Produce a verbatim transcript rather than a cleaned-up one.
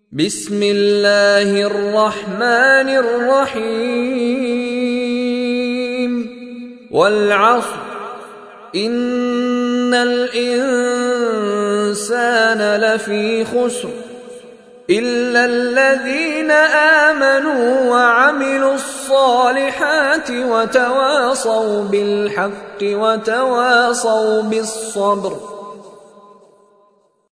بسم الله الرحمن الرحيم والعصر إن الإنسان لفي خسر إلا الذين آمنوا وعملوا الصالحات وتواصوا بالحق وتواصوا بالصبر